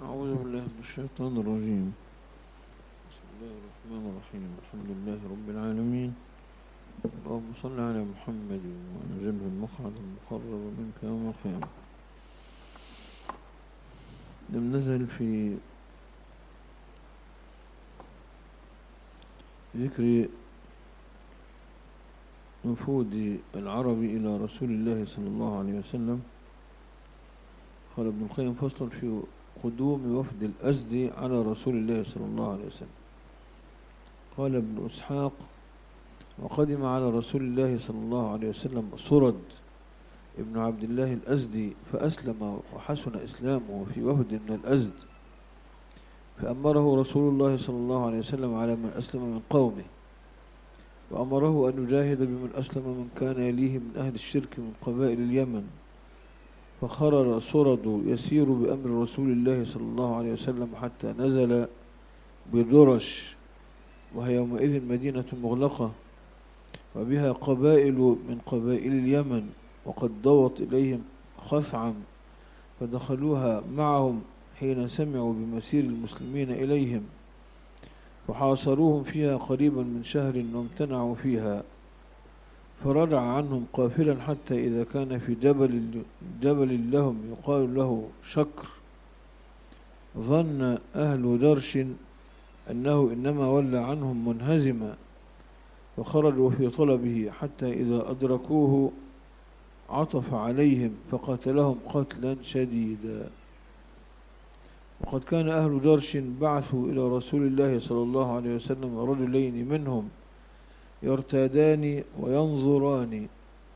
أعوذ بالله من الشيطان الرجيم. بسم الله الرحمن الرحيم. الحمد لله رب العالمين. اللهم صل على محمد وأنزله المقعد المقرب منك يوم القيامة. لم نزل في ذكر نفوذ العرب إلى رسول الله صلى الله عليه وسلم. قال ابن القيم: فصل في قدوم وفد الأزدي على رسول الله صلى الله عليه وسلم. قال ابن إسحاق: وقدم على رسول الله صلى الله عليه وسلم سرد ابن عبد الله الأزدي فأسلم وحسن إسلامه في وفد من الأزد، فأمره رسول الله صلى الله عليه وسلم على من أسلم من قومه، وأمره أن يجاهد بمن أسلم من كان يليه من أهل الشرك من قبائل اليمن. فخرر سرد يسير بأمر رسول الله صلى الله عليه وسلم حتى نزل بدرش، وهي يومئذ مدينة مغلقة وبها قبائل من قبائل اليمن، وقد ضوت إليهم خثعم، فدخلوها معهم حين سمعوا بمسير المسلمين إليهم، فحاصروهم فيها قريبا من شهر وامتنعوا فيها. فرجع عنهم قافلا حتى إذا كان في جبل لهم يقال له شكر، ظن أهل درش أنه إنما ولى عنهم منهزما، وخرجوا في طلبه حتى إذا أدركوه عطف عليهم فقتلهم قتلا شديدا. وقد كان أهل درش بعثوا إلى رسول الله صلى الله عليه وسلم رجلين منهم يرتادان وينظران،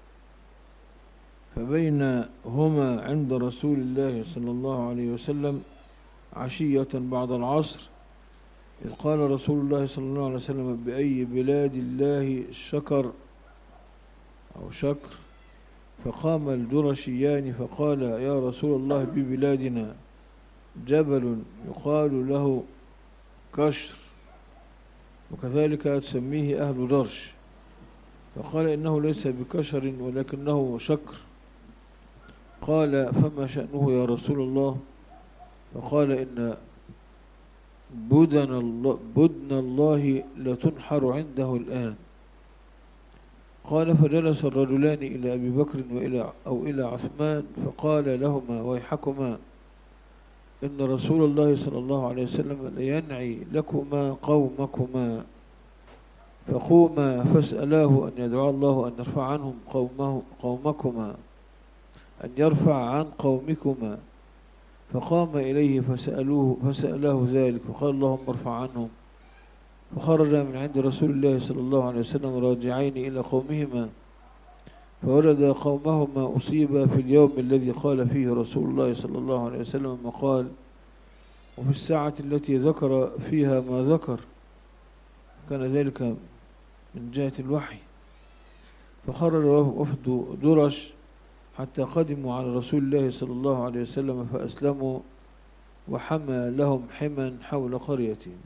فبين هما عند رسول الله صلى الله عليه وسلم عشية بعد العصر، إذ قال رسول الله صلى الله عليه وسلم: بأي بلاد الله شكر أو شكر؟ فقام الجرشيان فقال: يا رسول الله، ببلادنا جبل يقال له كشر، وكذلك تسميه أهل درش. فقال: إنه ليس بكشر ولكنه شكر. قال: فما شأنه يا رسول الله؟ فقال: إن بدن الله لتنحر عنده الآن. قال: فجلس الرجلان إلى أبي بكر إلى عثمان، فقال لهما: ويحكما، إن رسول الله صلى الله عليه وسلم لينعي لكما قومكما، فقوما فاسألاه أن يدعو الله أن يرفع عنهم قومكما، أن يرفع عن قومكما. فقام إليه فسألاه ذلك، فقال: اللهم ارفع عنهم. فخرج من عند رسول الله صلى الله عليه وسلم راجعين إلى قومهما، فوجد قومهما أصيبا في اليوم الذي قال فيه رسول الله صلى الله عليه وسلم ما قال، وفي الساعة التي ذكر فيها ما ذكر، كان ذلك من جهة الوحي. فخرج وفد درش حتى قدموا على رسول الله صلى الله عليه وسلم فأسلموا، وحمى لهم حما حول قريتهم.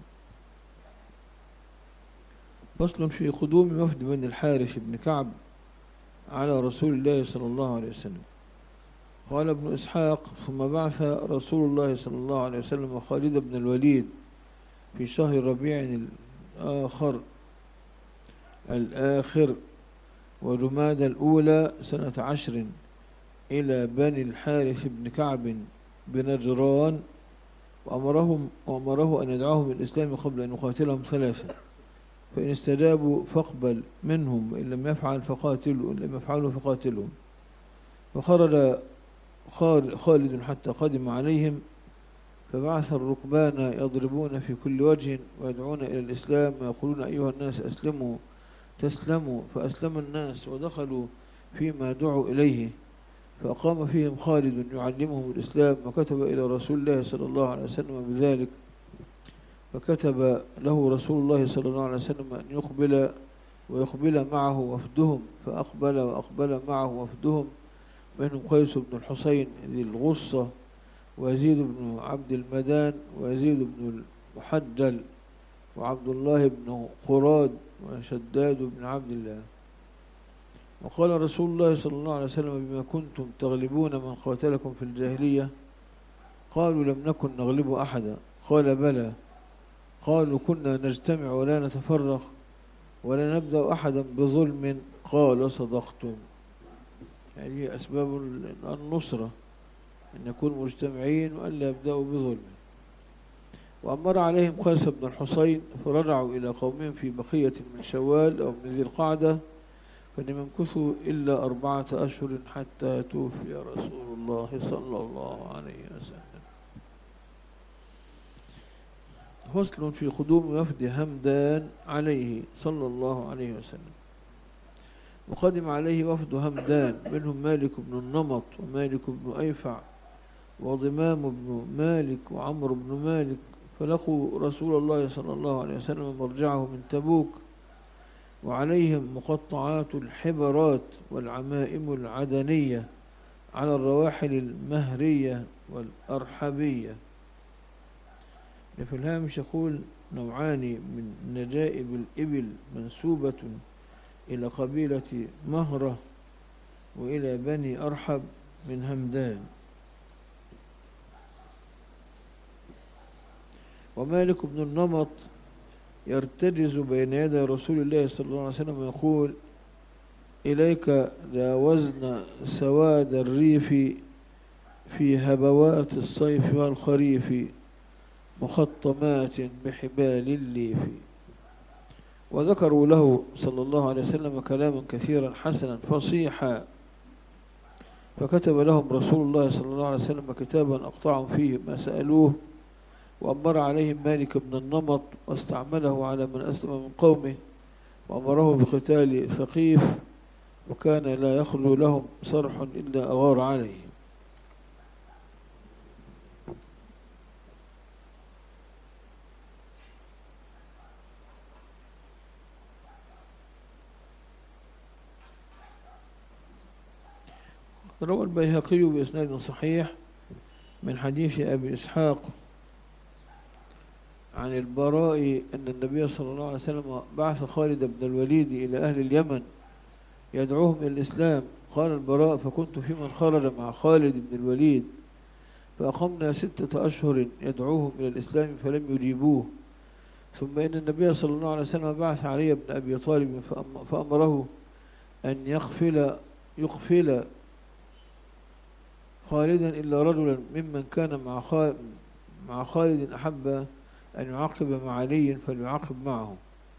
فصل في قدوم وفد بني الحارث بن كعب على رسول الله صلى الله عليه وسلم. قال ابن إسحاق: ثم بعث رسول الله صلى الله عليه وسلم خالد بن الوليد في شهر ربيع الآخر وجماد الأولى سنة 10 إلى بني الحارث بن كعب بنجران، وأمره أن يدعوهم الإسلام قبل أن يقاتلهم 3، فإن استجابوا فاقبل منهم، وإن لم يفعلوا فقاتلهم. فخرج خالد حتى قدم عليهم، فبعث الركبان يضربون في كل وجه ويدعون إلى الإسلام ويقولون: أيها الناس أسلموا تسلموا. فأسلم الناس ودخلوا فيما دعوا إليه، فأقام فيهم خالد يعلمهم الإسلام، وكتب إلى رسول الله صلى الله عليه وسلم بذلك. فكتب له رسول الله صلى الله عليه وسلم أن يقبل ويقبل معه وفدهم، فأقبل وأقبل معه وفدهم، بينهم قيس بن الحسين ذي الغصة، ويزيد بن عبد المدان، ويزيد بن المحجل، وعبد الله بن قراد، وشداد بن عبد الله. وقال رسول الله صلى الله عليه وسلم: بما كنتم تغلبون من قاتلكم في الجاهلية، قالوا لم نكن نغلب أحدا. قال بلى. قالوا كنا نجتمع ولا نتفرق ولا نبدأ أحدا بظلم. قال صدقتم. هذه أسباب النصرة، أن يكونوا مجتمعين وألا يبدأوا بظلم. وأمر عليهم قيس بن الحصين فرجعوا إلى قومهم في بقية من شوال أو من ذي القعدة، فلم يمكثوا إلا 4 أشهر حتى توفي رسول الله صلى الله عليه وسلم. فصل في قدوم وفد همدان عليه صلى الله عليه وسلم. وقدم عليه وفد همدان، منهم مالك بن النمط ومالك بن أيفع وضمام بن مالك وعمر بن مالك، فلقوا رسول الله صلى الله عليه وسلم مرجعه من تبوك، وعليهم مقطعات الحبرات والعمائم العدنية على الرواحل المهرية والأرحبية. في الهامش يقول: نوعان من نجائب الإبل منسوبة إلى قبيلة مهرة وإلى بني أرحب من همدان. ومالك بن النمط يرتجز بين يدي رسول الله صلى الله عليه وسلم ويقول: إليك جاوزنا سواد الريف في هبوات الصيف والخريف مخطمات بحبال الليف. وذكروا له صلى الله عليه وسلم كلاما كثيرا حسنا فصيحا، فكتب لهم رسول الله صلى الله عليه وسلم كتابا أقطعهم فيه ما سألوه، وأمر عليهم مالك بن النمط واستعمله على من أسلم من قومه، وأمره بقتال ثقيف، وكان لا يخلو لهم صرح إلا أغار عليه. روى البيهقي بإسناد صحيح من حديث أبي إسحاق عن البراء أن النبي صلى الله عليه وسلم بعث خالد بن الوليد إلى أهل اليمن يدعوهم إلى الإسلام. قال البراء: فكنت في من خرج مع خالد بن الوليد، فأقمنا 6 أشهر يدعوهم إلى الإسلام فلم يجيبوه. ثم إن النبي صلى الله عليه وسلم بعث علي بن أبي طالب فأمره أن يقفل خالدا إلا رجلا ممن كان مع خالد أحب أن يعاقب مع علي فليعاقب معه.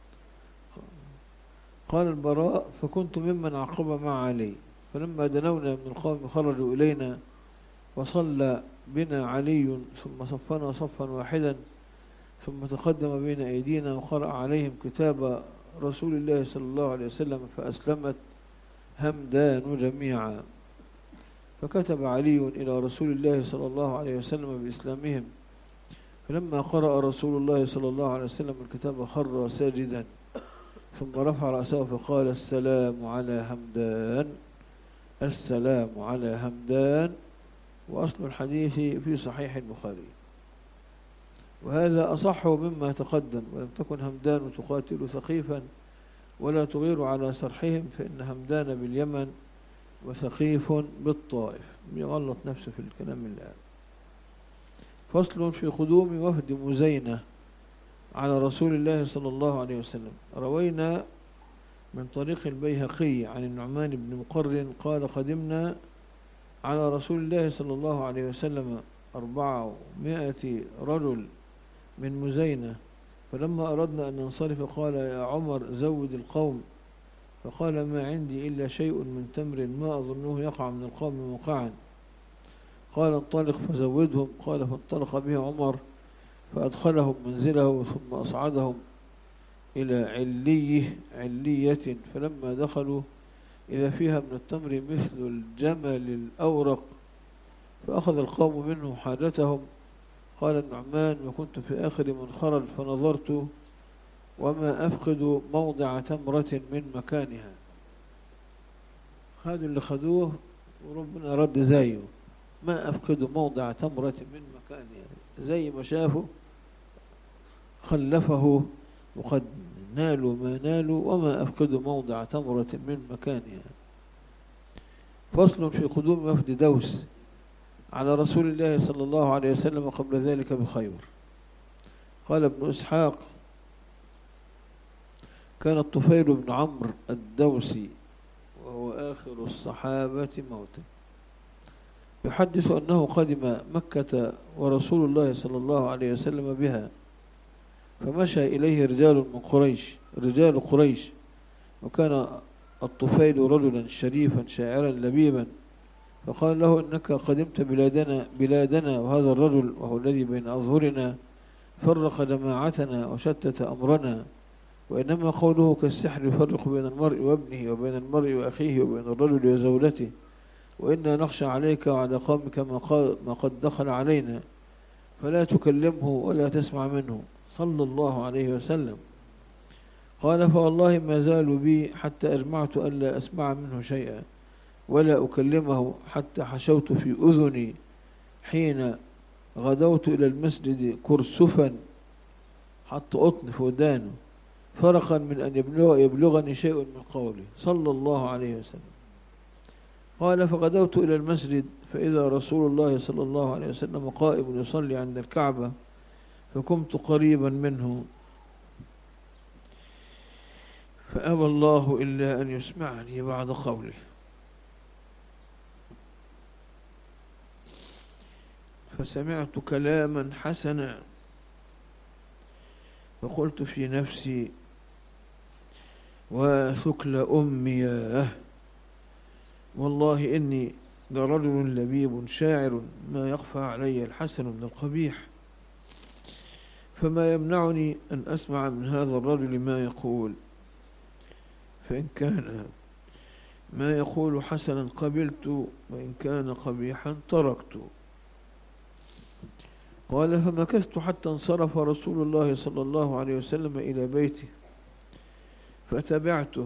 قال البراء: فكنت ممن عاقب مع علي، فلما دنونا من القوم خرجوا إلينا وصلى بنا علي ثم صفنا صفا واحدا، ثم تقدم بين أيدينا وقرأ عليهم كتاب رسول الله صلى الله عليه وسلم، فأسلمت همدان جميعا. فكتب علي إلى رسول الله صلى الله عليه وسلم بإسلامهم، فلما قرأ رسول الله صلى الله عليه وسلم الكتاب خر ساجدا، ثم رفع رأسه فقال: السلام على همدان، السلام على همدان. وأصل الحديث في صحيح البخاري، وهذا أصح مما تقدم. ولم تكن همدان تقاتل ثقيفا ولا تغير على سرحهم، فإن همدان باليمن وثقيف بالطائف. يغلط نفسه في الكلام الآن. فصل في قدوم وفد مزينة على رسول الله صلى الله عليه وسلم. روينا من طريق البيهقي عن النعمان بن مقرن قال: قدمنا على رسول الله صلى الله عليه وسلم 400 رجل من مزينة، فلما أردنا أن ننصرف قال: يا عمر زود القوم. فقال: ما عندي إلا شيء من تمر ما أظنه يقع من القوم موقعا. قال: انطلق فزودهم. قال: فانطلق به عمر فأدخلهم منزله ثم أصعدهم إلى علية، فلما دخلوا إذا فيها من التمر مثل الجمل الأورق، فأخذ القوم منه حاجتهم. قال النعمان: وكنت في آخر من خرج فنظرت وما أفقد موضع تمرة من مكانها. هذا اللي خدوه وربنا رد زيه، ما أفقد موضع تمرة من مكانها، زي ما شافوا خلفه وقد نالوا ما نالوا، وما أفقد موضع تمرة من مكانها. فصل في قدوم وفد دوس على رسول الله صلى الله عليه وسلم قبل ذلك بخيبر. قال ابن إسحاق: كان الطفيل بن عمرو الدوسي وهو آخر الصحابة موتا يحدث أنه قدم مكة ورسول الله صلى الله عليه وسلم بها، فمشى إليه رجال قريش، وكان الطفيل رجلا شريفا شاعرا لبيبا، فقال له: إنك قدمت بلادنا وهذا الرجل وهو الذي بين أظهرنا فرق جماعتنا وشتت أمرنا، وإنما قوله كالسحر يفرق بين المرء وابنه وبين المرء وأخيه وبين الرجل وزوجته، وإنا نخشى عليك وعلى قومك ما قد دخل علينا، فلا تكلمه ولا تسمع منه صلى الله عليه وسلم. قال: فوالله ما زالوا بي حتى أجمعت ألا أسمع منه شيئا ولا أكلمه، حتى حشوت في أذني حين غدوت إلى المسجد كرسفا، حتى قطن في ودانه فرقا من أن يبلغني شيء من قوله صلى الله عليه وسلم. قال: فغدوت إلى المسجد فإذا رسول الله صلى الله عليه وسلم قائم يصلي عند الكعبة، فكنت قريبا منه فأبى الله إلا أن يسمعني بعد قوله. فسمعت كلاما حسنا فقلت في نفسي: وثكل أمي، والله إني لرجل لبيب شاعر ما يخفى علي الحسن من القبيح، فما يمنعني أن أسمع من هذا الرجل ما يقول، فإن كان ما يقول حسنا قبلت، وإن كان قبيحا تركت. قال: فمكثت حتى انصرف رسول الله صلى الله عليه وسلم إلى بيته، فتبعته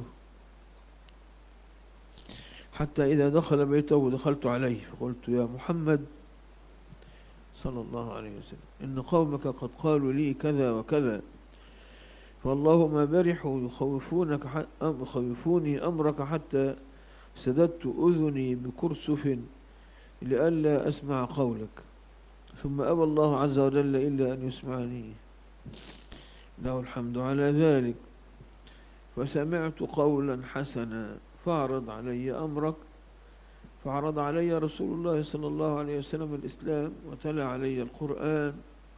حتى إذا دخل بيته دخلت عليه، فقلت: يا محمد صلى الله عليه وسلم، إن قومك قد قالوا لي كذا وكذا، فالله ما برحوا يخوفوني أمرك حتى سددت أذني بكرسف لئلا أسمع قولك، ثم أبى الله عز وجل إلا أن يسمعني، له الحمد على ذلك. فسمعت قولا حسنا فاعرض علي أمرك، فعرض علي رسول الله صلى الله عليه وسلم الإسلام وتلا علي القرآن،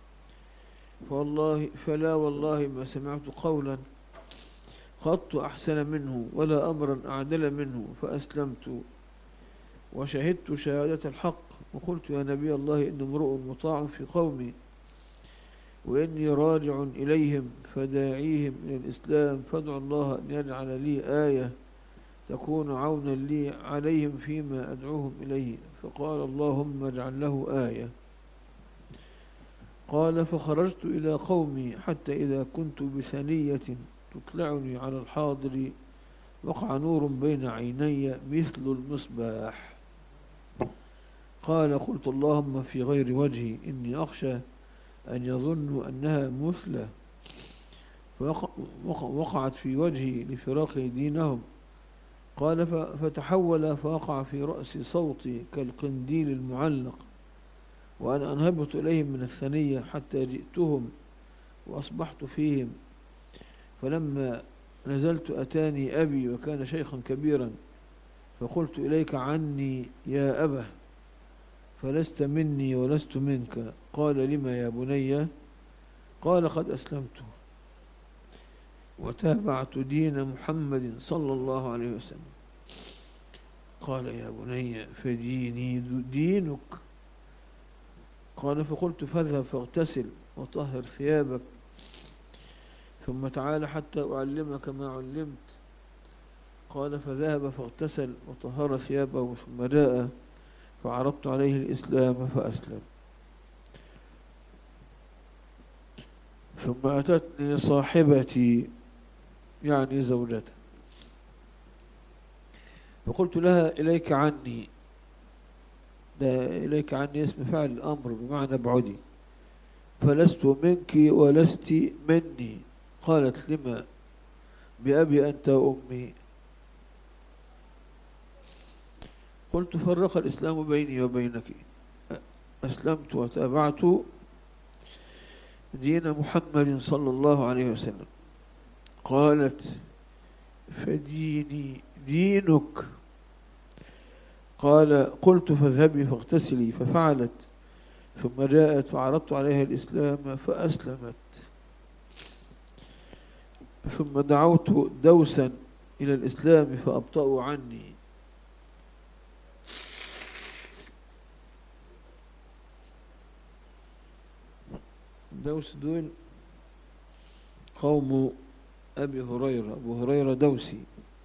فلا والله ما سمعت قولا قط أحسن منه ولا أمرا أعدل منه، فأسلمت وشهدت شهادة الحق، وقلت: يا نبي الله، إن امرؤ مطاع في قومي، وإني راجع إليهم فداعيهم إلى الإسلام، فادعوا الله أن يجعل لي آية تكون عونا لي عليهم فيما أدعوهم إليه. فقال: اللهم اجعل له آية. قال: فخرجت إلى قومي حتى إذا كنت بثنية تطلعني على الحاضر وقع نور بين عيني مثل المصباح. قال: قلت: اللهم في غير وجهي، إني أخشى أن يظنوا أنها مثلى، وقعت في وجهي لفراق دينهم. قال: فتحول فوقع في رأسي صوتي كالقنديل المعلق، وأنا أنهبط إليهم من الثنية حتى جئتهم وأصبحت فيهم، فلما نزلت أتاني أبي وكان شيخا كبيرا، فقلت: إليك عني يا أبه، فلست مني ولست منك. قال: لما يا بني؟ قال: قد أسلمت وتابعت دين محمد صلى الله عليه وسلم. قال: يا بني فديني دينك. قال: فقلت: فاذهب فاغتسل وطهر ثيابك، ثم تعال حتى أعلمك ما علمت. قال: فذهب فاغتسل وطهر ثيابه، ثم جاء فعرضت عليه الإسلام فأسلم. ثم أتتني صاحبتي يعني زوجته، فقلت لها: إليك عني. إليك عني اسم فعل الأمر بمعنى ابعدي، فلست منك ولست مني. قالت: لما؟ بأبي أنت وأمي. قلت: فرق الإسلام بيني وبينك، أسلمت وتابعت دين محمد صلى الله عليه وسلم. قالت: فديني دينك. قلت: فاذهبي فاغتسلي، ففعلت، ثم جاءت فعرضت عليها الإسلام فأسلمت. ثم دعوت دوسا إلى الإسلام فأبطأوا عني. دوس دول قوم أبي هريرة، أبو هريرة دوسي.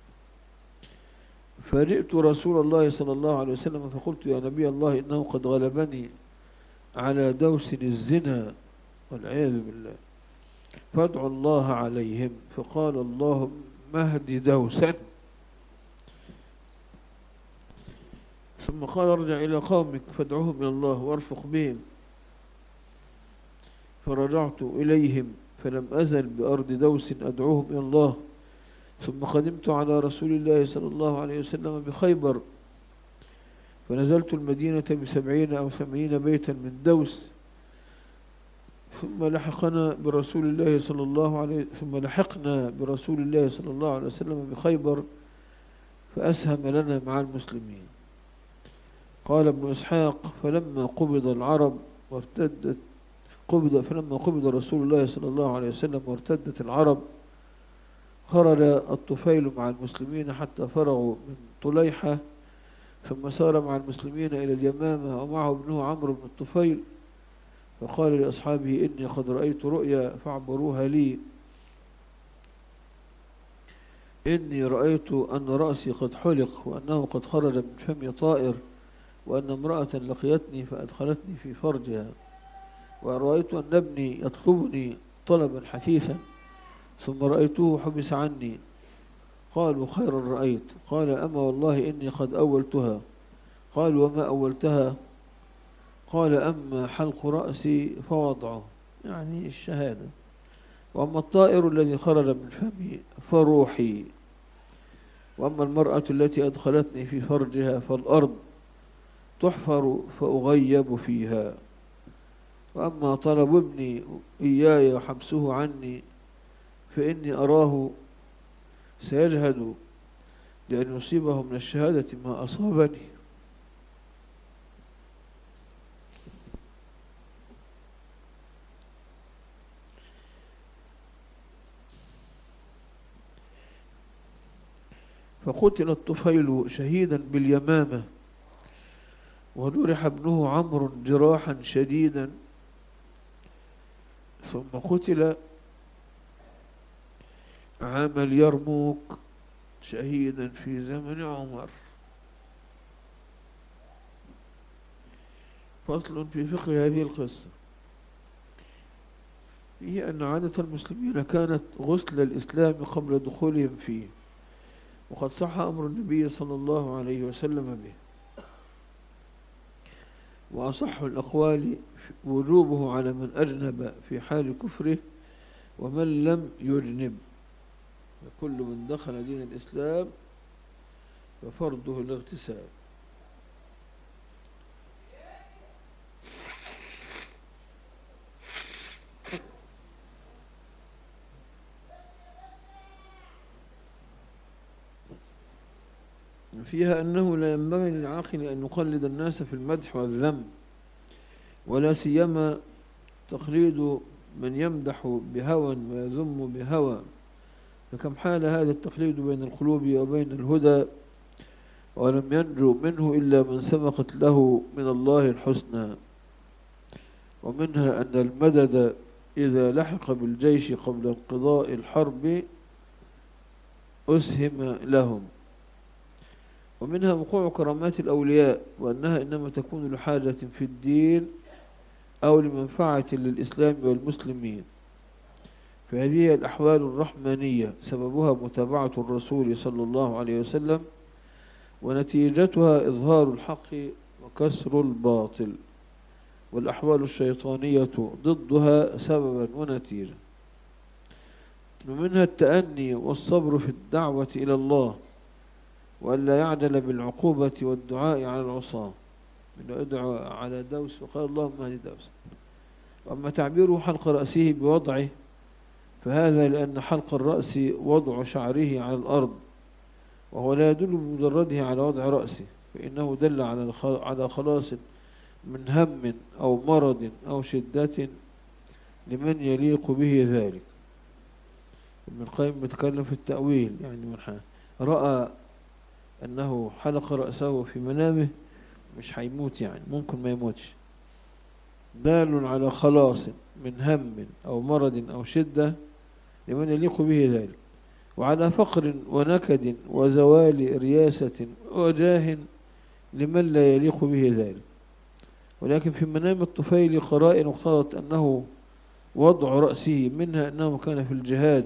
فجئت رسول الله صلى الله عليه وسلم فقلت: يا نبي الله، إنه قد غلبني على دوس الزنا والعياذ بالله، فادعوا الله عليهم. فقال: اللهم اهد دوسا. ثم قال: ارجع إلى قومك فادعوهم إلى الله وارفق بهم. فرجعت إليهم فلم أزل بأرض دوس أدعوهم إلى الله. ثم قدمت على رسول الله صلى الله عليه وسلم بخيبر، فنزلت المدينة ب70 أو 80 بيتا من دوس. ثم لحقنا برسول الله صلى الله عليه وسلم بخيبر، فأسهم لنا مع المسلمين. قال ابن إسحاق: فلما قبض رسول الله صلى الله عليه وسلم وارتدت العرب، خرج الطفيل مع المسلمين حتى فرغوا من طليحة، ثم سار مع المسلمين إلى اليمامة ومعه ابنه عمرو بن الطفيل، فقال لأصحابه: إني قد رأيت رؤيا فاعبروها لي. إني رأيت أن رأسي قد حلق، وأنه قد خرج من فمي طائر، وأن امرأة لقيتني فأدخلتني في فرجها، ورأيت أن ابني يطلبني طلبا حثيثا، ثم رأيته حبس عني. قالوا: خيرا رأيت. قال: أما والله إني قد أولتها. قالوا: وما أولتها؟ قال: أما حلق رأسي فوضعه، يعني الشهادة، وأما الطائر الذي خرج من فمي فروحي، وأما المرأة التي أدخلتني في فرجها فالأرض تحفر فأغيب فيها، وأما طلب ابني إياي وحبسه عني فإني أراه سيجهد لأن يصيبه من الشهادة ما أصابني. فقتل الطفيل شهيدا باليمامة، وجرح ابنه عمرو جراحا شديدا، ثم قتل عام اليرموك شهيدا في زمن عمر. فصل في فقه هذه القصة هي أن عادة المسلمين كانت غسل الإسلام قبل دخولهم فيه، وقد صح أمر النبي صلى الله عليه وسلم به، وأصح الأقوال وجوبه على من أجنب في حال كفره ومن لم يجنب، كل من دخل دين الإسلام ففرضه الاغتسال. فيها أنه لا ينبغي للعاقل أن يقلد الناس في المدح والذم، ولا سيما تقليد من يمدح بهوى ويذم بهوى، فكم حال هذا التقليد بين القلوب وبين الهدى، ولم ينجو منه إلا من سبقت له من الله الحسنى. ومنها أن المدد إذا لحق بالجيش قبل انقضاء الحرب أسهم لهم. ومنها وقوع كرامات الأولياء، وأنها إنما تكون لحاجة في الدين أو لمنفعة للإسلام والمسلمين، فهذه الأحوال الرحمانية سببها متابعة الرسول صلى الله عليه وسلم، ونتيجتها إظهار الحق وكسر الباطل، والأحوال الشيطانية ضدها سببا ونتيجة. ومنها التأني والصبر في الدعوة إلى الله، وألا يعجل بالعقوبة والدعاء على العصاة، إنه ادعو على دوس وقال اللهم اهد دوس. أما تعبيره حلق رأسه بوضعه فهذا لأن حلق الرأس وضع شعره على الأرض، وهو لا يدل بمجرده على وضع رأسه، فإنه دل على خلاص من هم أو مرض أو شدة لمن يليق به ذلك. ابن القيم بيتكلم في التأويل، يعني من رأى أنه حلق رأسه في منامه مش هيموت، يعني ممكن ما يموتش، دال على خلاص من هم أو مرض أو شدة لمن يليق به ذلك، وعلى فقر ونكد وزوال رياسة وجاه لمن لا يليق به ذلك. ولكن في منام الطفيل قرائن اقتضت أنه وضع رأسه، منها أنه كان في الجهاد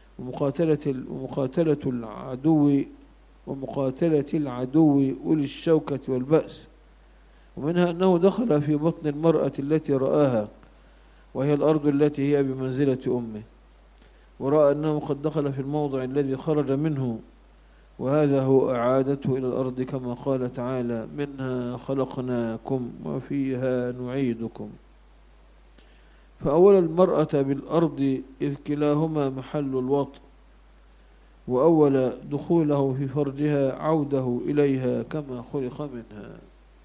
ومقاتلة العدو أولي الشوكة والبأس، ومنها أنه دخل في بطن المرأة التي رآها وهي الأرض التي هي بمنزلة أمه، ورأى أنه قد دخل في الموضع الذي خرج منه، وهذا هو إعادته إلى الأرض كما قال تعالى منها خلقناكم وفيها نعيدكم. فأول المرأة بالأرض إذ كلاهما محل الوطء، وأول دخوله في فرجها عوده إليها كما خلق منها.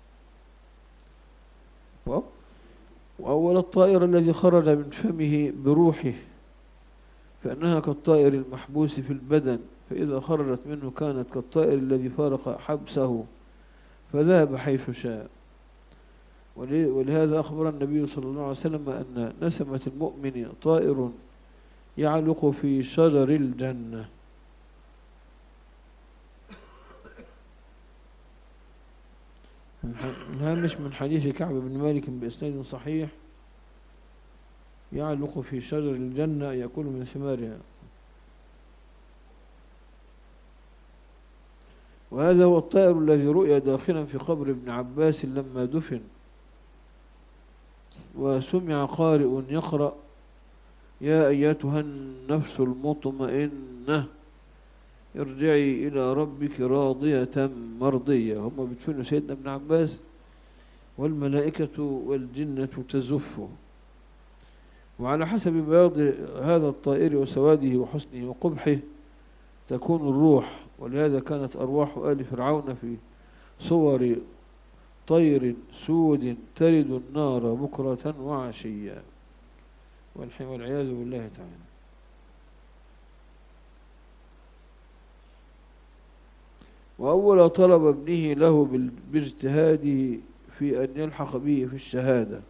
وأول الطائر الذي خرج من فمه بروحه فإنها كالطائر المحبوس في البدن، فإذا خرجت منه كانت كالطائر الذي فارق حبسه فذهب حيث شاء. ولهذا أخبر النبي صلى الله عليه وسلم أن نسمة المؤمن طائر يعلق في شجر الجنة. الهامش من حديث كعب بن مالك بإسناد صحيح: يعلق في شجر الجنة يأكل من ثمارها. وهذا هو الطائر الذي رؤي داخلا في قبر ابن عباس لما دفن، وسمع قارئ يقرأ: يا أيتها النفس المطمئنة ارجعي إلى ربك راضية مرضية. هم بيدفنوا سيدنا ابن عباس والملائكة والجنة تزفه. وعلى حسب بياض هذا الطائر وسواده وحسنه وقبحه تكون الروح، ولهذا كانت أرواح آل فرعون في صور طير سود ترد النار بكرة وعشيا، والعياذ بالله تعالى. وأول طلب ابنه له باجتهاده في أن يلحق به في الشهادة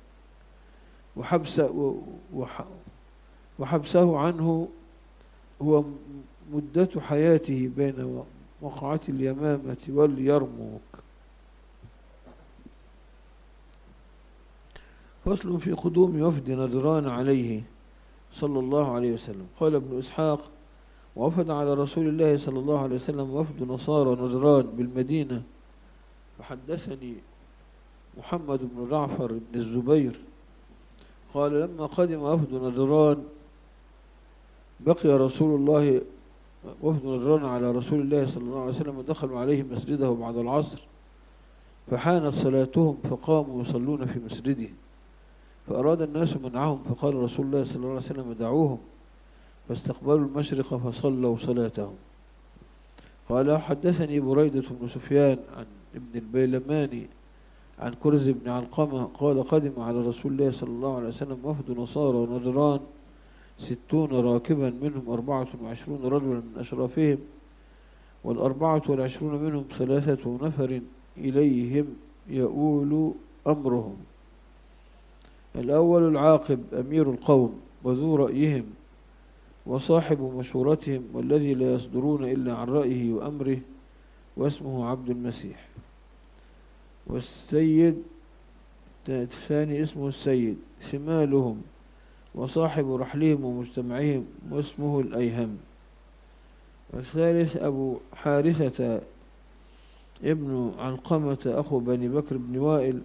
وحبسه عنه هو مدة حياته بين وقعة اليمامة واليرموك. فصل في قدوم وفد نجران عليه صلى الله عليه وسلم. قال ابن إسحاق: ووفد على رسول الله صلى الله عليه وسلم وفد نصارى نجران بالمدينة. فحدثني محمد بن جعفر بن الزبير قال: لما قدم وفد نجران بقي رسول الله وفد نجران على رسول الله صلى الله عليه وسلم، ودخلوا عليه مسجده بعد العصر، فحانت صلاتهم فقاموا يصلون في مسجده، فأراد الناس منعهم، فقال رسول الله صلى الله عليه وسلم: دعوهم، فاستقبلوا المشرق فصلوا صلاتهم. قال: حدثني بريدة بن سفيان عن ابن البيلماني عن كرز بن علقمة قال: قدم على رسول الله صلى الله عليه وسلم وفد نصارى نجران 60 راكبا، منهم 24 رجلا من أشرافهم، 24 منهم 3 نفر إليهم يؤول أمرهم. الأول العاقب أمير القوم وذو رأيهم وصاحب مشورتهم، والذي لا يصدرون إلا عن رأيه وأمره، واسمه عبد المسيح. والسيد الثاني اسمه السيد، شمالهم وصاحب رحلهم ومجتمعهم، واسمه الأيهم. والثالث أبو حارثة ابن علقمة أخو بني بكر بن وائل،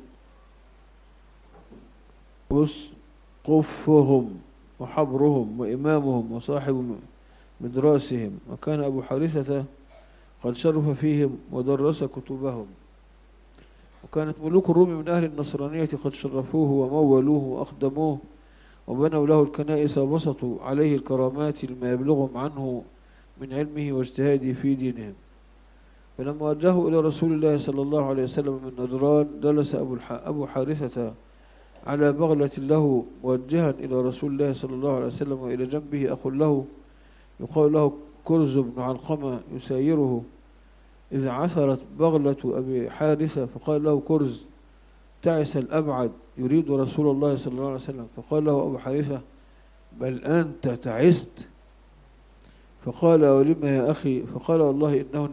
أسقفهم وحبرهم وإمامهم وصاحب مدراسهم، وكان أبو حارثة قد شرف فيهم ودرس كتبهم. وكانت ملوك الروم من أهل النصرانية قد شرفوه ومولوه وأخدموه وبنوا له الكنائس وبسطوا عليه الكرامات لما يبلغهم عنه من علمه واجتهاده في دينهم. فلما وجهوا إلى رسول الله صلى الله عليه وسلم من نجران جلس أبو حارثة على بغلة له موجها إلى رسول الله صلى الله عليه وسلم، وإلى جنبه أخ له يقال له كرز بن علقمة يسايره، إذ عثرت بغلة أبي حارثة فقال له كرز: تعس الأبعد يريد رسول الله صلى الله عليه وسلم. فقال له أبو حارثة: بل أنت تعست. فقال: ولما يا أخي؟ فقال: والله إنه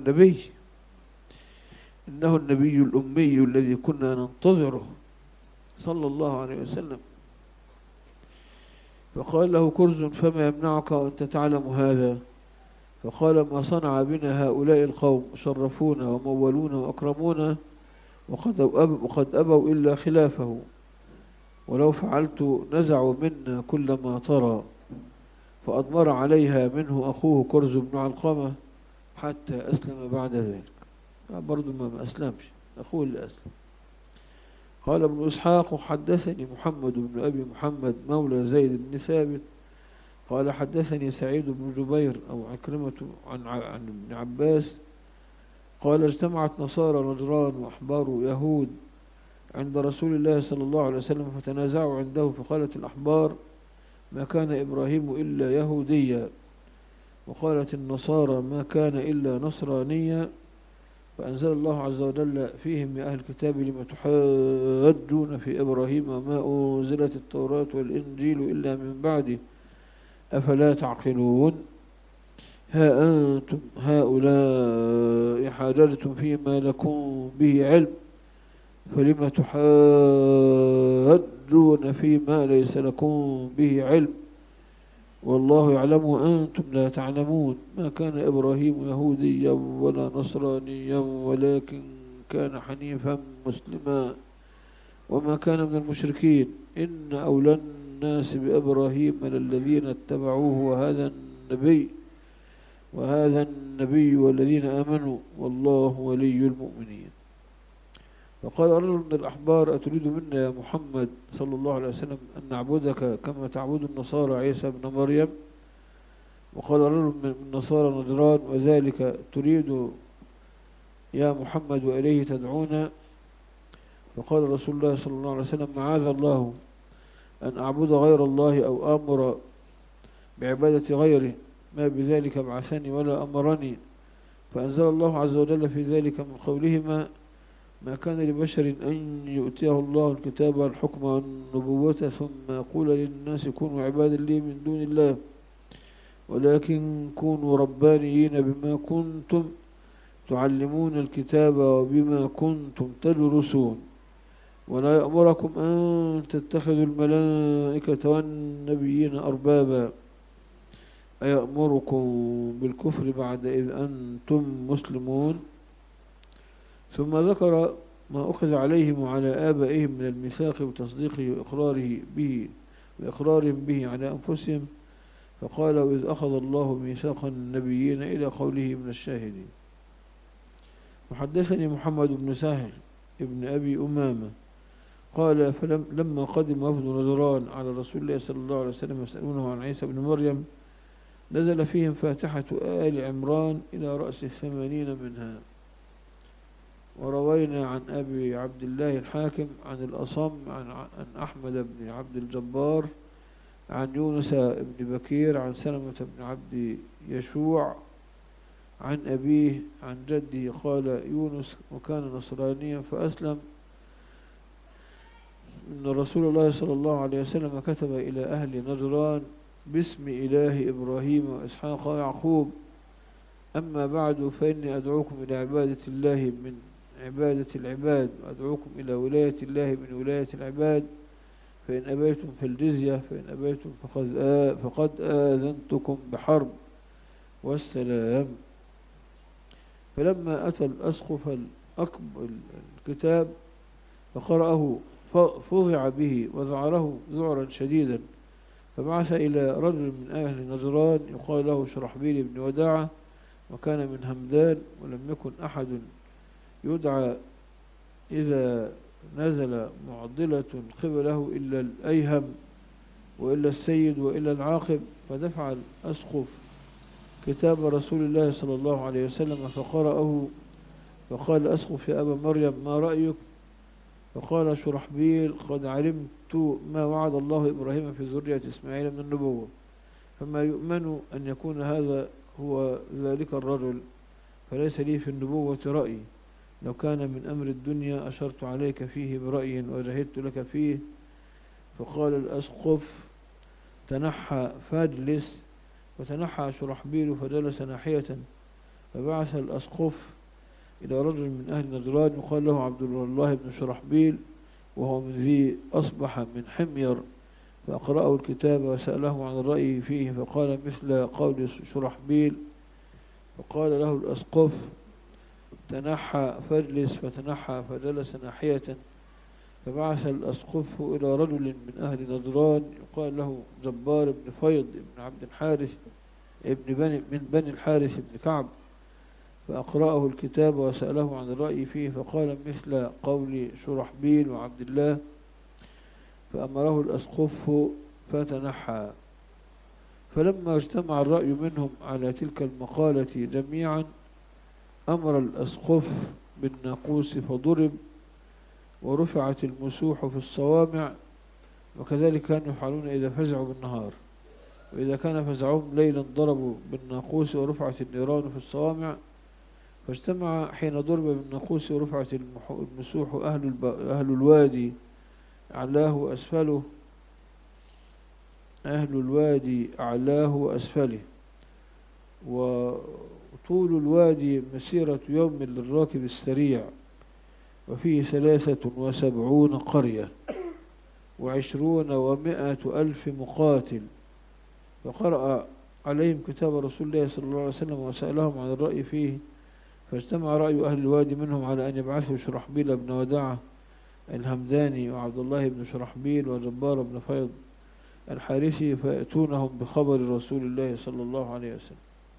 النبي الأمي الذي كنا ننتظره صلى الله عليه وسلم. فقال له كرز: فما يمنعك وأنت تعلم هذا؟ فقال: ما صنع بنا هؤلاء القوم، شرفونا ومولونا وأكرمونا، وقد أبوا إلا خلافه، ولو فعلت نزعوا منا كل ما ترى. فأضمر عليها منه أخوه كرز بن علقمة حتى أسلم بعد ذلك. برضو ما أسلمش، أخوه اللي أسلم. قال ابن إسحاق: حدثني محمد بن أبي محمد مولى زيد بن ثابت قال حدثني سعيد بن جبير أو عكرمة عن ابن عباس قال: اجتمعت نصارى نجران وأحبار يهود عند رسول الله صلى الله عليه وسلم فتنازعوا عنده، فقالت الأحبار: ما كان إبراهيم إلا يهوديا، وقالت النصارى: ما كان إلا نصرانيا. فأنزل الله عز وجل فيهم: يا أهل الكتاب لم تحاجون في إبراهيم وما أنزلت التوراة والإنجيل إلا من بعده أفلا تعقلون. ها أنتم هؤلاء حاججتم فيما لكم به علم، فلم تحاجون فيما ليس لكم به علم، والله يعلم وأنتم لا تعلمون. ما كان إبراهيم يهوديا ولا نصرانيا ولكن كان حنيفا مسلما وما كان من المشركين. إن أولى الناس بإبراهيم للذين اتبعوه وهذا النبي والذين آمنوا والله ولي المؤمنين. فقال رجل من الأحبار: أتريد منا يا محمد صلى الله عليه وسلم أن نعبدك كما تعبد النصارى عيسى ابن مريم؟ وقال رجل من نصارى نجران: وذلك تريد يا محمد وإليه تدعونا؟ فقال رسول الله صلى الله عليه وسلم: معاذ الله أن أعبد غير الله أو آمر بعبادة غيره، ما بذلك بعثني ولا أمرني. فأنزل الله عز وجل في ذلك من قولهما: ما كان لبشر أن يؤتيه الله الكتاب والحكم والنبوة ثم يقول للناس كونوا عبادا لي من دون الله، ولكن كونوا ربانيين بما كنتم تعلمون الكتاب وبما كنتم تدرسون، ولا يأمركم أن تتخذوا الملائكة والنبيين أربابا، أيأمركم بالكفر بعد إذ أنتم مسلمون. ثم ذكر ما أخذ عليهم وعلى آبائهم من الميثاق وتصديقه وإقرارهم به على أنفسهم، فقال: وإذ أخذ الله ميثاق النبيين إلى قوله من الشاهدين. وحدثني محمد بن سهل ابن أبي أمامة قال: لما قدم وفد نجران على رسول الله صلى الله عليه وسلم يسألونه عن عيسى بن مريم نزل فيهم فاتحة آل عمران إلى رأس 80 منها. وروينا عن أبي عبد الله الحاكم عن الأصم عن أحمد بن عبد الجبار عن يونس بن بكير عن سلمة بن عبد يشوع عن أبيه عن جده قال يونس: وكان نصرانيا فأسلم، إن رسول الله صلى الله عليه وسلم كتب إلى أهل نجران باسم إله إبراهيم وإسحاق ويعقوب: أما بعد فإني أدعوكم إلى عبادة الله من عبادة العباد، وأدعوكم إلى ولاية الله من ولاية العباد، فإن أبيتم فالجزية، فإن أبيتم فقد آذنتكم بحرب، والسلام. فلما أتى الأسقف الأكبر الكتاب فقرأه ففظع به وذعره ذعرا شديدا، فبعث إلى رجل من أهل نجران يقال له شرحبيل بن وداعة، وكان من همدان، ولم يكن أحد يدعى إذا نزل معضلة قبله إلا الأيهم وإلا السيد وإلا العاقب، فدفع الأسقف كتاب رسول الله صلى الله عليه وسلم فقرأه، فقال الأسقف: يا أبا مريم ما رأيك؟ فقال شرحبيل: قد علمت ما وعد الله إبراهيم في ذرية إسماعيل من النبوة، فما يؤمن أن يكون هذا هو ذلك الرجل، فليس لي في النبوة رأي، لو كان من أمر الدنيا أشرت عليك فيه برأي وجهدت لك فيه. فقال الأسقف: تنحى فاجلس. فتنحى شرحبيل فجلس ناحية. فبعث الأسقف إلى رجل من أهل نجران يقال له عبد الله بن شرحبيل، وهو من ذي أصبح من حمير، فأقرأه الكتاب وسأله عن الرأي فيه، فقال مثل قول شرحبيل. فقال له الأسقف: تنحى فاجلس. فتنحى فجلس ناحية. فبعث الأسقف إلى رجل من أهل نجران يقال له جبار بن فيض بن عبد الحارث من بني الحارث بن كعب، فأقرأه الكتاب وسأله عن الرأي فيه، فقال مثل قول شرحبيل وعبد الله. فأمره الأسقف فتنحى. فلما اجتمع الرأي منهم على تلك المقالة جميعا، أمر الأسقف بالناقوس فضرب، ورفعت المسوح في الصوامع، وكذلك كانوا يفعلون إذا فزعوا بالنهار، وإذا كان فزعهم ليلا ضربوا بالناقوس ورفعت النيران في الصوامع. فاجتمع حين ضرب بالناقوس ورفعت المسوح أهل الوادي أعلاه وأسفله، أهل الوادي أعلاه وأسفله، وطول الوادي مسيرة يوم للراكب السريع، وفيه 73 قرية 20,100,000 مقاتل. فقرأ عليهم كتاب رسول الله صلى الله عليه وسلم وسألهم عن الرأي فيه، فاجتمع رأي أهل الوادي منهم على أن يبعثوا شرحبيل بن وداعة الهمداني وعبد الله بن شرحبيل وجبار بن فيض الحارثي، فيأتونهم بخبر رسول الله صلى الله عليه وسلم.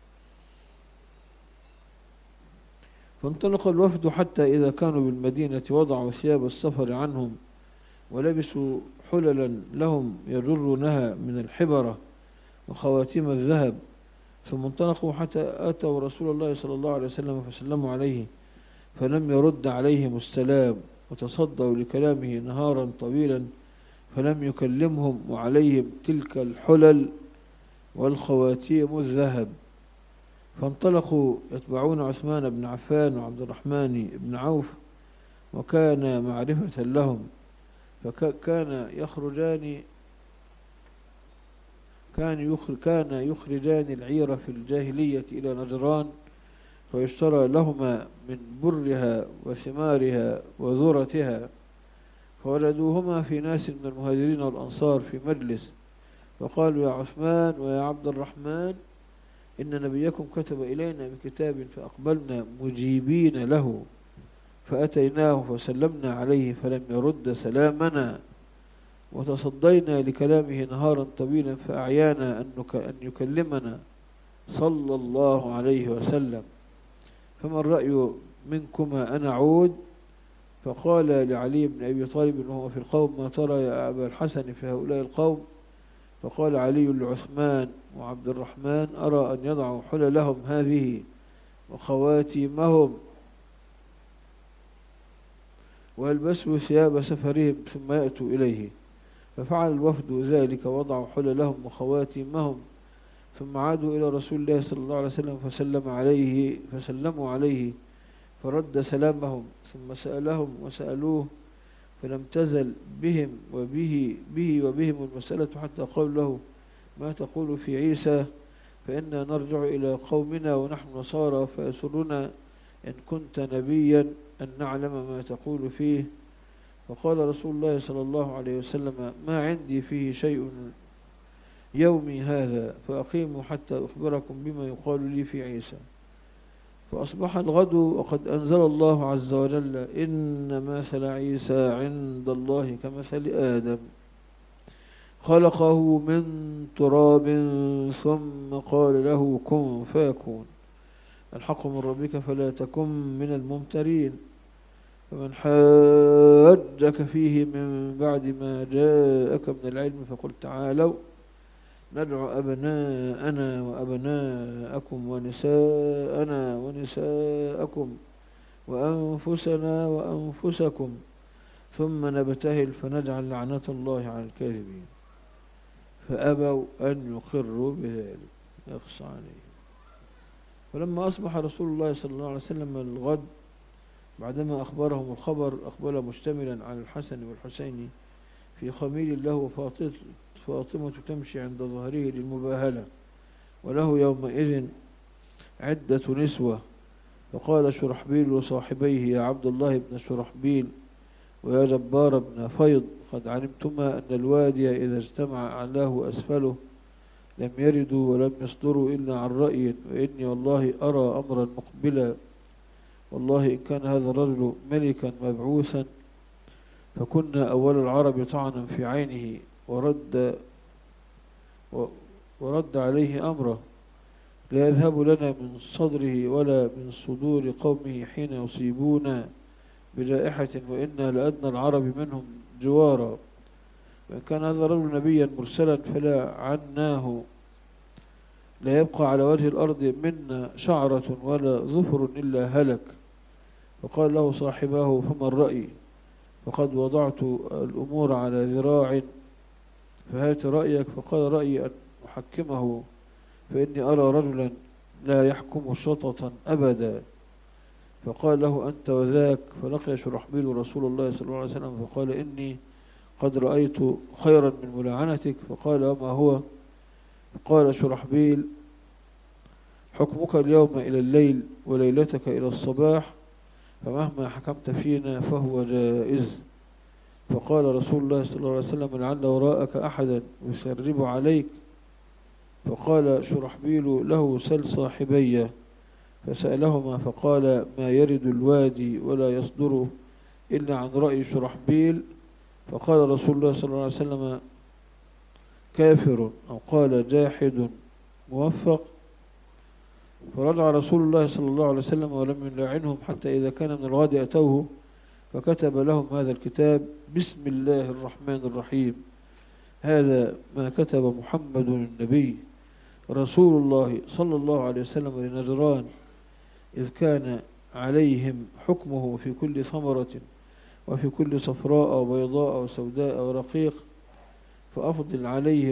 فانطلق الوفد حتى إذا كانوا بالمدينة وضعوا ثياب السفر عنهم، ولبسوا حللا لهم يجرونها من الحبرة وخواتيم الذهب، ثم انطلقوا حتى أتوا رسول الله صلى الله عليه وسلم فسلموا عليه، فلم يرد عليهم السلام، وتصدوا لكلامه نهارا طويلا فلم يكلمهم، وعليهم تلك الحلل والخواتيم الذهب. فانطلقوا يتبعون عثمان بن عفان وعبد الرحمن بن عوف، وكان معرفة لهم، فكان يخرجان العير في الجاهلية إلى نجران، فيشترى لهما من برها وثمارها وذرتها. فوجدوهما في ناس من المهاجرين والأنصار في مجلس، فقالوا: يا عثمان ويا عبد الرحمن، إن نبيكم كتب إلينا بكتاب، فأقبلنا مجيبين له، فأتيناه فسلمنا عليه فلم يرد سلامنا، وتصدينا لكلامه نهارا طويلا فأعيانا أن يكلمنا صلى الله عليه وسلم، فما الرأي منكما أن أعود؟ فقال لعلي بن أبي طالب وهو في القوم: ما ترى يا أبا الحسن في هؤلاء القوم؟ فقال علي لعثمان وعبد الرحمن: أرى أن يضعوا حللهم هذه وخواتيمهم ويلبسوا ثياب سفرهم ثم يأتوا إليه. ففعل الوفد ذلك، وضعوا حللهم وخواتيمهم، ثم عادوا إلى رسول الله صلى الله عليه وسلم فسلموا عليه، فرد سلامهم، ثم سألهم وسألوه، فلم تزل بهم وبهم المسألة حتى قالوا له: ما تقول في عيسى؟ فإنا نرجع إلى قومنا ونحن نصارى، فيسرنا إن كنت نبيا أن نعلم ما تقول فيه. فقال رسول الله صلى الله عليه وسلم: ما عندي فيه شيء يومي هذا، فأقيموا حتى أخبركم بما يقال لي في عيسى. فأصبح الغد وقد أنزل الله عز وجل: إن مثل عيسى عند الله كمثل آدم، خلقه من تراب ثم قال له كن فيكون، الحق من ربك فلا تكن من الممترين. فمن حاجك فيه من بعد ما جاءك من العلم فقل تعالوا ندعو أبناءنا وأبناءكم ونساءنا ونساءكم وأنفسنا وأنفسكم ثم نبتهل فنجعل لعنة الله على الكاذبين فأبوا أن يقروا بذلك يخص عليهم. فلما أصبح رسول الله صلى الله عليه وسلم الغد بعدما أخبرهم الخبر أقبل مشتملا على الحسن والحسين في خميل له فاطمة تمشي عند ظهره للمباهلة وله يومئذ عدة نسوة. فقال شرحبيل لصاحبيه يا عبد الله بن شرحبيل ويا جبار بن فيض قد علمتما أن الوادي إذا اجتمع أعلاه وأسفله لم يردوا ولم يصدروا إلا عن رأي، وإني والله أرى أمرا مقبلا، والله إن كان هذا الرجل ملكا مبعوثا فكنا أول العرب طعنا في عينه ورد عليه أمره، لا يذهب لنا من صدره ولا من صدور قومه حين يصيبون بجائحة، وإنا لأدنى العرب منهم جوارا، وإن كان هذا الرجل نبيا مرسلا فلا عناه لا يبقى على وجه الأرض منا شعرة ولا ظفر إلا هلك. فقال له صاحباه فما الرأي؟ فقد وضعت الأمور على ذراع فهات رأيك. فقال رأيي أن أحكمه، فإني أرى رجلا لا يحكم شططا أبدا. فقال له أنت وذاك. فلقي شرحبيل رسول الله صلى الله عليه وسلم فقال إني قد رأيت خيرا من ملاعنتك. فقال وما هو؟ قال شرحبيل حكمك اليوم إلى الليل وليلتك إلى الصباح، فمهما حكمت فينا فهو جائز. فقال رسول الله صلى الله عليه وسلم لعل وراءك أحدا يسرب عليك. فقال شرحبيل له سل صاحبي. فسألهما فقال ما يرد الوادي ولا يصدر إلا عن رأي شرحبيل. فقال رسول الله صلى الله عليه وسلم كافر، أو قال جاحد موفق. فرجع رسول الله صلى الله عليه وسلم ولم يلاعنهم حتى إذا كان من الغد أتوه فكتب لهم هذا الكتاب بسم الله الرحمن الرحيم هذا ما كتب محمد النبي رسول الله صلى الله عليه وسلم لنجران إذ كان عليهم حكمه في كل ثمرة وفي كل صفراء أو بيضاء أو سوداء أو رقيق، فأفضل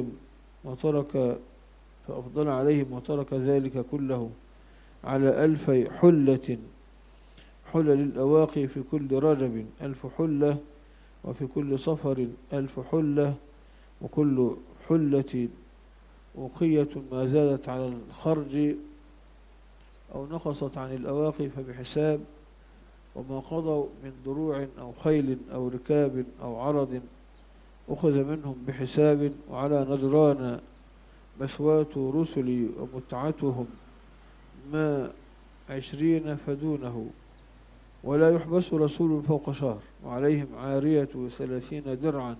عليهم وترك ذلك كله على 1000 حلة للأواقي في كل رجب 1000 حلة، وفي كل صفر 1000 حلة، وكل حلة وقية ما زادت على الخرج أو نقصت عن الأواقي فبحساب، وما قضوا من دروع أو خيل أو ركاب أو عرض أخذ منهم بحساب. وعلى نجران مثوات رسلي ومتعتهم ما 20 فدونه، ولا يحبس رسول فوق شهر، وعليهم عارية 30 درعا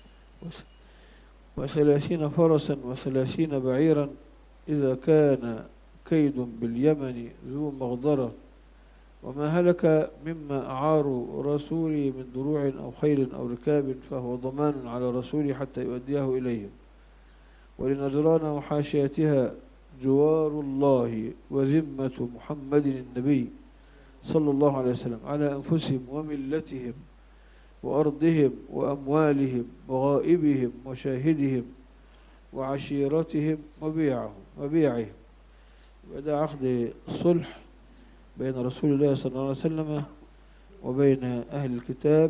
و30 فرسا و30 بعيرا إذا كان كيد باليمن ذو مغدرة. وما هلك مما أعاروا رسولي من دروع أو خيل أو ركاب فهو ضمان على رسولي حتى يؤديه إليهم. ولنجران وحاشيتها جوار الله وذمة محمد النبي صلى الله عليه وسلم على أنفسهم وملتهم وأرضهم وأموالهم وغائبهم وشاهدهم وعشيرتهم وبيعهم. وده عقد الصلح بين رسول الله صلى الله عليه وسلم وبين أهل الكتاب،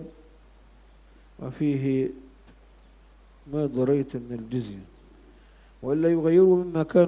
وفيه ما ضريت من الجزية، وإلا يغيروا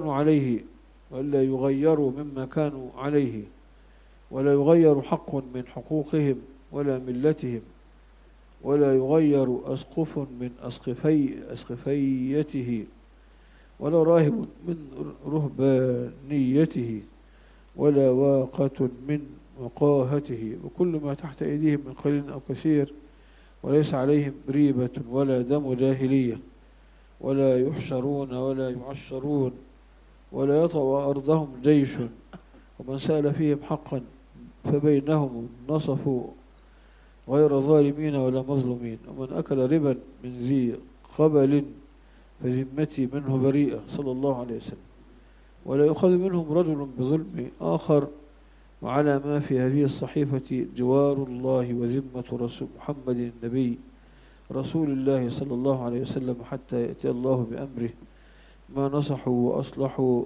مما كانوا عليه، ولا يغير حق من حقوقهم ولا ملتهم، ولا يغير أسقف من أسقفيته، ولا راهب من رهبانيته، ولا واقة من وقاهته، وكل ما تحت أيديهم من قليل أو كثير، وليس عليهم ريبة ولا دم جاهلية، ولا يحشرون ولا يعشرون، ولا يطأ أرضهم جيش، ومن سأل فيهم حقا فبينهم النصف غير ظالمين ولا مظلومين. ومن أكل ربا من ذي قبل فذمتي منه بريئة صلى الله عليه وسلم. ولا يؤخذ منهم رجل بظلم آخر، وعلى ما في هذه الصحيفة جوار الله وذمة رسول محمد النبي رسول الله صلى الله عليه وسلم حتى يأتي الله بأمره، ما نصحوا وأصلحوا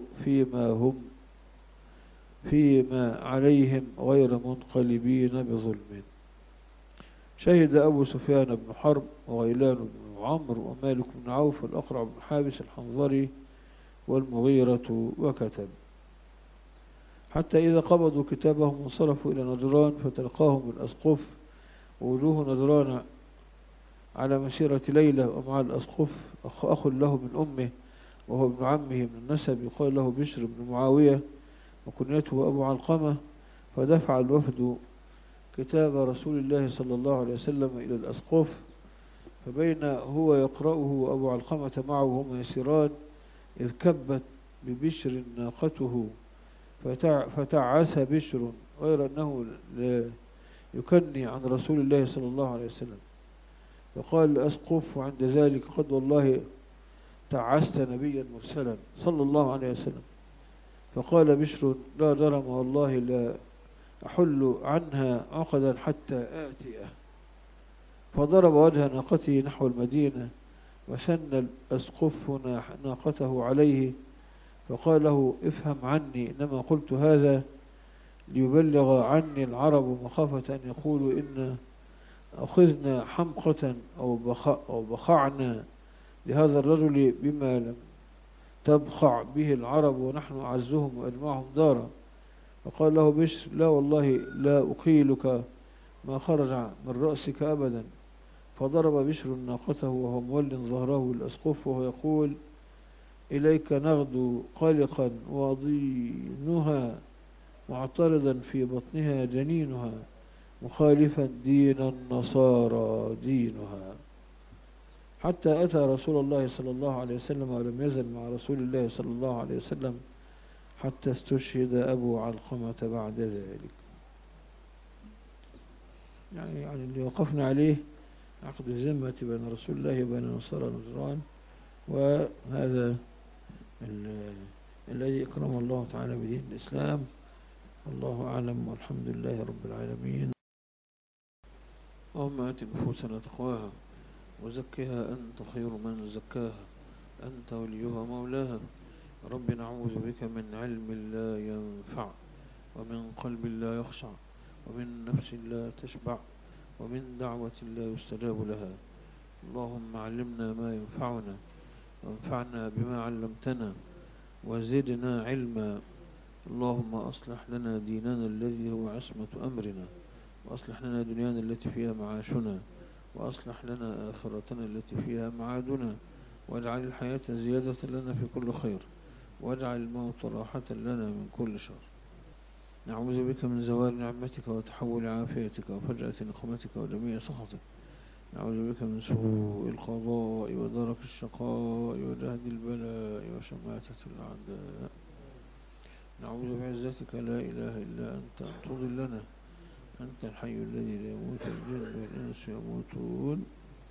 فيما عليهم غير منقلبين بظلم. شهد أبو سفيان بن حرب وغيلان بن عمرو ومالك بن عوف والأقرع بن حابس الحنظري والمغيرة وكتب. حتى إذا قبضوا كتابهم وانصرفوا إلى نجران فتلقاهم الأسقف ووجوه نجران على مسيرة ليلة، ومع الأسقف أخ له من أمه وهو ابن عمه من النسب يقال له بشر بن معاوية وكنيته أبو علقمة. فدفع الوفد كتاب رسول الله صلى الله عليه وسلم إلى الأسقف، فبين هو يقرأه وأبو علقمة معه وهم يسيران إذ كبت ببشر ناقته فتعس بشر غير أنه يكني عن رسول الله صلى الله عليه وسلم. فقال الأسقف عند ذلك قد والله تعست نبيا مرسلا صلى الله عليه وسلم. فقال بشر لا جرم والله لا أحل عنها عقدا حتى آتيه. فضرب وجه ناقته نحو المدينة وسن الأسقف ناقته عليه، فقال له افهم عني، إنما قلت هذا ليبلغ عني العرب مخافة أن يقولوا إن أخذنا حمقة أو بخعنا لهذا الرجل بما لم تبخع به العرب ونحن أعزهم وأجمعهم دارا. فقال له بشر لا والله لا أقيلك ما خرج من رأسك أبدا. فضرب بشر ناقته وهو مول ظهره للأسقف وهو يقول إليك نغدو قلقا وضينها معترضا في بطنها جنينها مخالفا دين النصارى دينها. حتى أتى رسول الله صلى الله عليه وسلم ولم يزل مع رسول الله صلى الله عليه وسلم حتى استشهد أبو علقمة بعد ذلك. يعني اللي وقفنا عليه عقد الذمة بين رسول الله وبين نصارى نجران، وهذا الذي أكرم الله تعالى بدين الإسلام. الله أعلم والحمد لله رب العالمين. اللهم آت نفوسنا تقواها وزكها أنت خير من زكاها، أنت وليها مولاها. رب نعوذ بك من علم لا ينفع ومن قلب لا يخشع ومن نفس لا تشبع ومن دعوة لا يستجاب لها. اللهم علمنا ما ينفعنا وانفعنا بما علمتنا وزدنا علما. اللهم أصلح لنا ديننا الذي هو عصمة أمرنا، وأصلح لنا دنيانا التي فيها معاشنا، وأصلح لنا آخرتنا التي فيها معادنا، واجعل الحياة زيادة لنا في كل خير، واجعل الموت راحة لنا من كل شر. نعوذ بك من زوال نعمتك وتحول عافيتك وفجأة نقمتك وجميع سخطك. نعوذ بك من سوء القضاء ودرك الشقاء وجهد البلاء وشماتة الأعداء. نعوذ بعزتك لا إله إلا أنت أن تضلنا. أنت الحي الذي لا يموت الجن والإنس يموتون.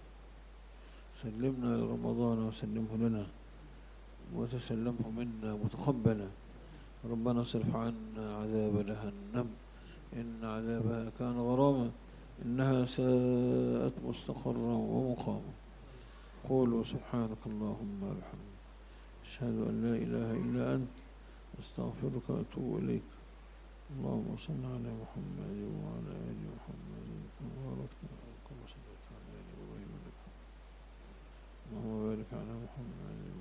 سلمنا لرمضان وسلمه لنا وتسلمه منا متقبلا. ربنا اصرف عنا عذاب جهنم إن عذابها كان غراما إنها ساءت مستقرا ومقاما. قولوا سبحانك اللهم وبحمدك أشهد أن لا إله إلا أنت أستغفرك وأتوب إليك. اللهم صل على محمد وعلى آل محمد كما صليت على آل إبراهيم إنك حميد مجيد. اللهم بارك على محمد